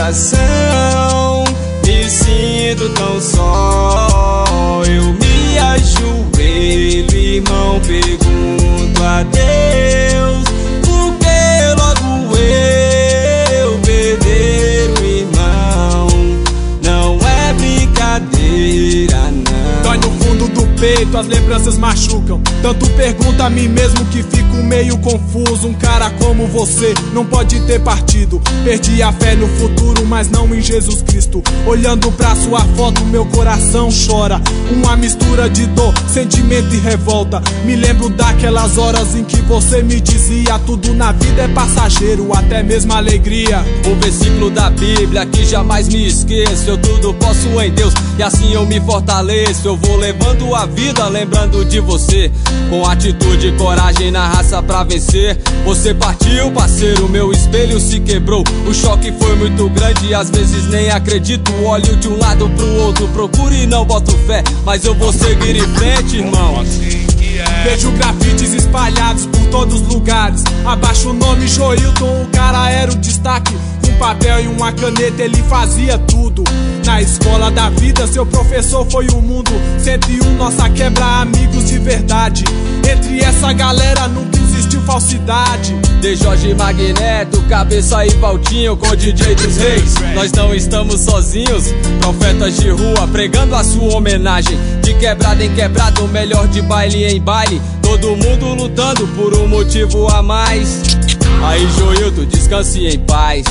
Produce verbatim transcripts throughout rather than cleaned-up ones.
coração, me sinto tão só. Eu me ajoelho, irmão, pergunto a Deus, por que logo eu perder o irmão? Não é brincadeira, não. Dói no fundo do peito, as lembranças machucam. Tanto pergunto a mim mesmo que fico meio confuso. Um cara como você não pode ter partido. Perdi a fé no futuro, mas não em Jesus Cristo. Olhando pra sua foto, meu coração chora. Uma mistura de dor, sentimento e revolta. Me lembro daquelas horas em que você me dizia: tudo na vida é passageiro, até mesmo a alegria. Um versículo da Bíblia que jamais me esqueço: eu tudo posso em Deus, e assim eu me fortaleço. Eu vou levando a vida lembrando de você, com atitude e coragem na raça pra vencer. Você partiu, parceiro, meu espelho se quebrou. O choque foi muito grande e às vezes nem acredito. Olho de um lado pro outro, procuro e não boto fé, mas eu vou seguir em frente, irmão. Vejo grafites espalhados por todos os lugares. Abaixo o nome Joilton, o cara era o destaque. Com um papel e uma caneta ele fazia tudo. Na escola da vida seu professor foi o mundo. Cento e um nossa quebra, amigos de verdade. Entre essa galera nunca existiu falsidade. De Jorge Magneto, Cabeça e Valtinho com o D J dos Reis. Nós não estamos sozinhos, profetas de rua pregando a sua homenagem. De quebrada em quebrada, o melhor de baile em baile. Todo mundo lutando por um motivo a mais. Aí Joilton, descanse em paz.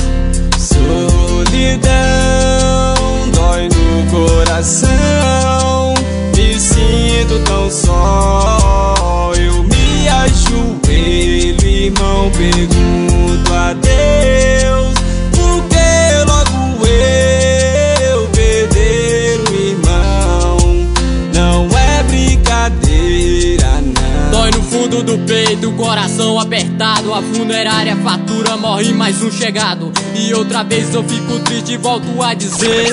Solidão dói no coração, me sinto tão só. Eu me ajoelho, irmão, pergunto a Deus, por que logo eu perder o irmão? Não é brincadeira, não. Dói no fundo do peito, coração apertado. A funerária fatura, morre mais um chegado. E outra vez eu fico triste e volto a dizer: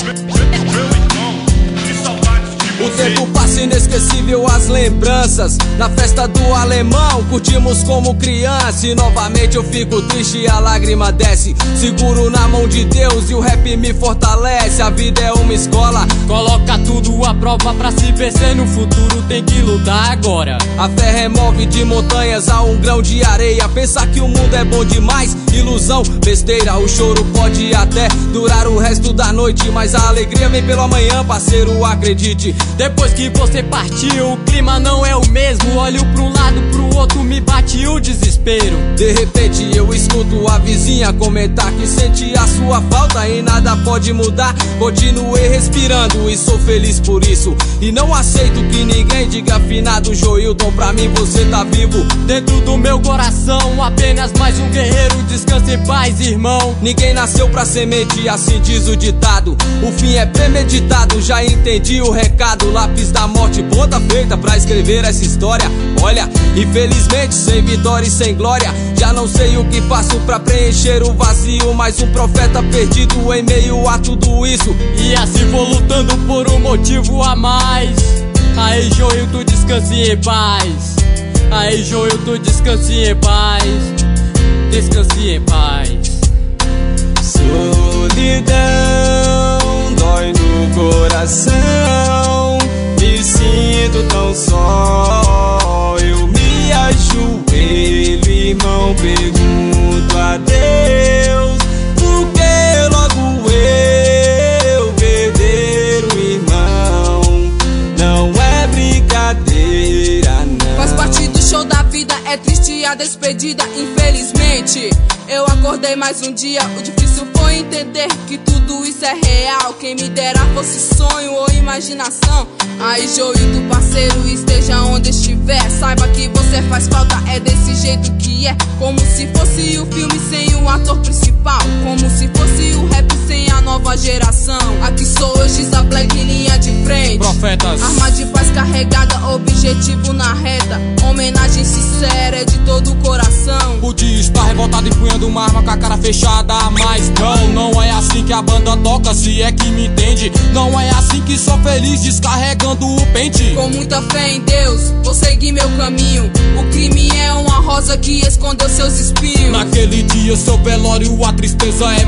o tempo passa inesquecível, as lembranças. Na festa do alemão, curtimos como criança. E novamente eu fico triste e a lágrima desce. Seguro na mão de Deus e o rap me fortalece. A vida é uma escola, coloca tudo à prova pra se vencer no futuro. Tem que lutar agora. A fé remove de montanhas a um grão de areia. Pensar que o mundo é bom demais, ilusão, besteira. O choro pode até durar o resto da noite, mas a alegria vem pelo amanhã, parceiro, acredite. Depois que você partiu, o clima não é o mesmo. Olho pra um lado, pro outro, me bate o desespero. De repente eu escuto a vizinha comentar que sente a sua falta e nada pode mudar. Continuei respirando e sou feliz por isso. E não aceito que ninguém diga finado Joilton, pra mim você tá vivo. Dentro do meu coração, apenas mais um guerreiro. Descanse em paz, irmão. Ninguém nasceu pra semente, assim diz o ditado. O fim é premeditado, já entendi o recado. Lápis da morte, ponta feita pra escrever essa história. Olha, infelizmente sem vitória e sem glória. Já não sei o que faço pra preencher o vazio. Mais um profeta perdido em meio a tudo isso. E assim vou lutando por um motivo a mais. Aí Joilton, descanse em paz. Aí Joilton, descanse em paz. Descanse em paz. Solidão dói no coração, me sinto tão só. Eu me ajoelho, irmão, pergunto a Deus, por que logo eu perder o irmão? Não é brincadeira, não. Faz parte do show da vida, é triste a despedida, infelizmente. Eu acordei mais um dia, o difícil foi entender que tudo isso é real. Quem me dera fosse sonho ou imaginação. Aí Joilton, parceiro, esteja onde estiver, saiba que você faz falta, é desse jeito que é. Como se fosse o filme sem o ator principal, como se fosse o rap sem a nova geração. Aqui sou eu, Giza Black, em linha de frente. Profetas. Arma de paz carregada, objetivo na reta. Homenagem sincera é de todo o coração. Podia estar revoltado empunhando uma arma com a cara fechada, mas não, não é assim que a banda toca, se é que me entende. Não é assim que sou feliz descarregando o pente. Com muita fé em Deus, vou seguir meu caminho. O crime é uma rosa que escondeu seus espinhos. Naquele dia seu velório, a tristeza é mal.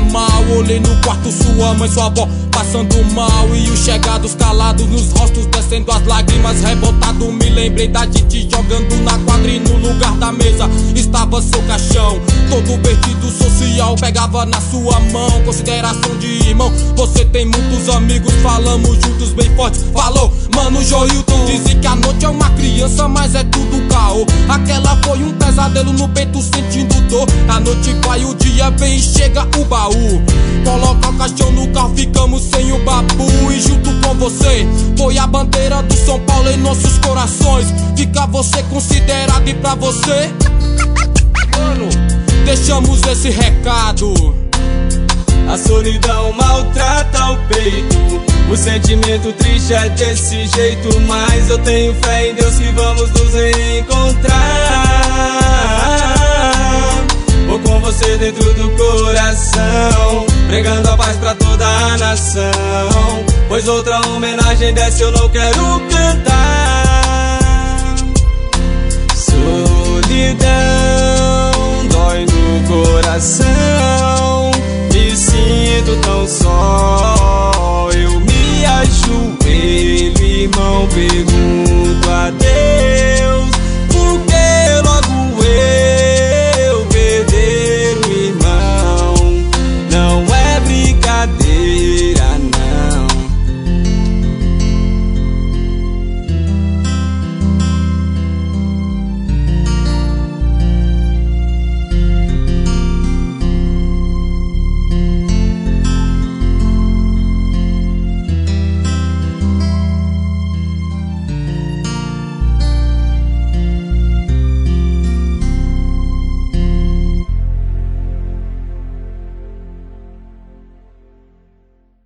olhei no quarto, sua mãe, sua avó passando mal e os chegados calados nos rostos, descendo as lágrimas rebotado. Me lembrei da Titi jogando na quadra e no lugar da mesa estava seu caixão, todo vestido social, pegava na sua mão, consideração de irmão. Você tem muitos amigos, falamos juntos bem forte. Falou, mano, Joilton. Dizem que a noite é uma criança, mas é tudo caô. Aquela foi um pesadelo no peito sentindo dor. A noite vai, o dia vem e chega o baú. Coloca o caixão no carro, ficamos sem o babu. E junto com você foi a bandeira do São Paulo em nossos corações. Fica você considerado e pra você, mano, deixamos esse recado. A solidão maltrata o peito, o sentimento triste é desse jeito. Mas eu tenho fé em Deus que vamos nos reencontrar. Vou com você dentro do coração, pregando a paz pra toda a nação, pois outra homenagem dessa eu não quero cantar. Solidão dói no coração, me sinto tão só. Eu me ajoelho, irmão, pego